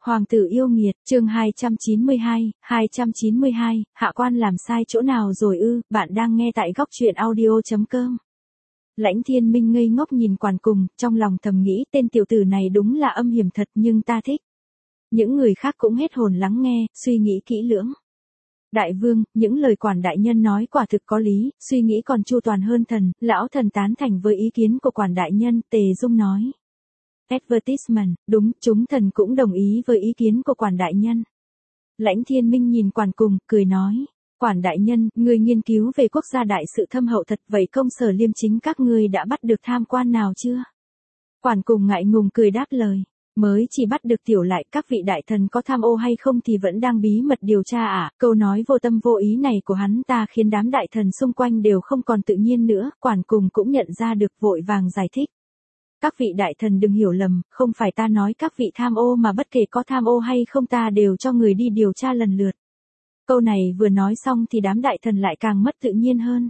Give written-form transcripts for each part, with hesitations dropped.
Hoàng tử yêu nghiệt, chương 292, hạ quan làm sai chỗ nào rồi ư, bạn đang nghe tại góc truyện audio.com. Lãnh Thiên Minh ngây ngốc nhìn Quản Cùng, trong lòng thầm nghĩ tên tiểu tử này đúng là âm hiểm thật nhưng ta thích. Những người khác cũng hết hồn lắng nghe, suy nghĩ kỹ lưỡng. Đại vương, những lời Quản đại nhân nói quả thực có lý, suy nghĩ còn chu toàn hơn thần, lão thần tán thành với ý kiến của Quản đại nhân, Tề Dung nói. Advertisement, đúng, chúng thần cũng đồng ý với ý kiến của Quản đại nhân. Lãnh Thiên Minh nhìn Quản Cùng, cười nói, Quản đại nhân, người nghiên cứu về quốc gia đại sự thâm hậu thật, vậy công sở liêm chính các ngươi đã bắt được tham quan nào chưa? Quản Cùng ngại ngùng cười đáp lời, mới chỉ bắt được tiểu lại, các vị đại thần có tham ô hay không thì vẫn đang bí mật điều tra à, câu nói vô tâm vô ý này của hắn ta khiến đám đại thần xung quanh đều không còn tự nhiên nữa, Quản Cùng cũng nhận ra được vội vàng giải thích. Các vị đại thần đừng hiểu lầm, không phải ta nói các vị tham ô mà bất kể có tham ô hay không ta đều cho người đi điều tra lần lượt. Câu này vừa nói xong thì đám đại thần lại càng mất tự nhiên hơn.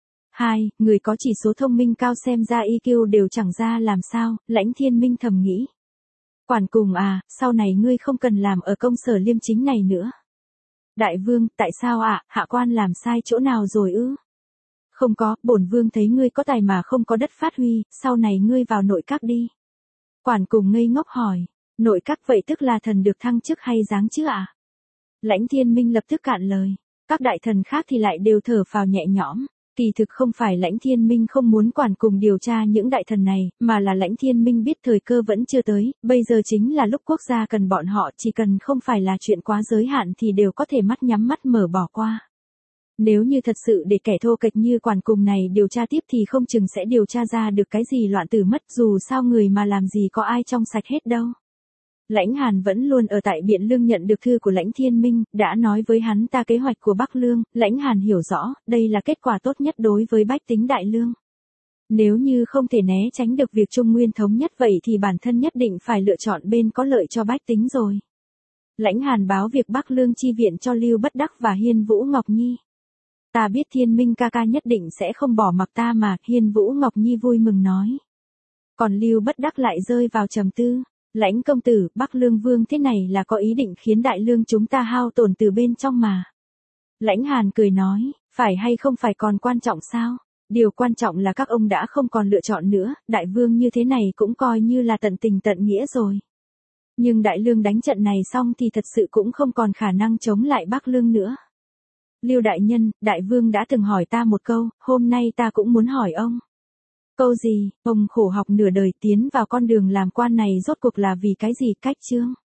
2. Người có chỉ số thông minh cao xem ra EQ đều chẳng ra làm sao, Lãnh Thiên Minh thầm nghĩ. Quản Cùng à, sau này ngươi không cần làm ở công sở liêm chính này nữa. Đại vương, tại sao ạ, hạ quan làm sai chỗ nào rồi ư? Không có, bổn vương thấy ngươi có tài mà không có đất phát huy, sau này ngươi vào nội các đi. Quản Cùng ngây ngốc hỏi, nội các vậy tức là thần được thăng chức hay giáng chức ạ? Lãnh Thiên Minh lập tức cạn lời, các đại thần khác thì lại đều thở phào nhẹ nhõm. Kỳ thực không phải Lãnh Thiên Minh không muốn Quản Cùng điều tra những đại thần này, mà là Lãnh Thiên Minh biết thời cơ vẫn chưa tới, bây giờ chính là lúc quốc gia cần bọn họ, chỉ cần không phải là chuyện quá giới hạn thì đều có thể mắt nhắm mắt mở bỏ qua. Nếu như thật sự để kẻ thô kệch như Quản Cùng này điều tra tiếp thì không chừng sẽ điều tra ra được cái gì loạn tử mất, dù sao người mà làm gì có ai trong sạch hết đâu. Lãnh Hàn vẫn luôn ở tại Biện Lương nhận được thư của Lãnh Thiên Minh, đã nói với hắn ta kế hoạch của Bắc Lương, Lãnh Hàn hiểu rõ, đây là kết quả tốt nhất đối với bách tính Đại Lương. Nếu như không thể né tránh được việc Trung Nguyên thống nhất vậy thì bản thân nhất định phải lựa chọn bên có lợi cho bách tính rồi. Lãnh Hàn báo việc Bắc Lương chi viện cho Lưu Bất Đắc và Hiên Vũ Ngọc Nhi. Ta biết Thiên Minh ca ca nhất định sẽ không bỏ mặc ta mà, Hiên Vũ Ngọc Nhi vui mừng nói. Còn Lưu Bất Đắc lại rơi vào trầm tư. Lãnh công tử, Bắc Lương Vương thế này là có ý định khiến Đại Lương chúng ta hao tổn từ bên trong mà. Lãnh Hàn cười nói, phải hay không phải còn quan trọng sao? Điều quan trọng là các ông đã không còn lựa chọn nữa, Đại Vương như thế này cũng coi như là tận tình tận nghĩa rồi. Nhưng Đại Lương đánh trận này xong thì thật sự cũng không còn khả năng chống lại Bắc Lương nữa. Lưu đại nhân, Đại Vương đã từng hỏi ta một câu, hôm nay ta cũng muốn hỏi ông. Câu gì, ông khổ học nửa đời tiến vào con đường làm quan này rốt cuộc là vì cái gì, cách chương?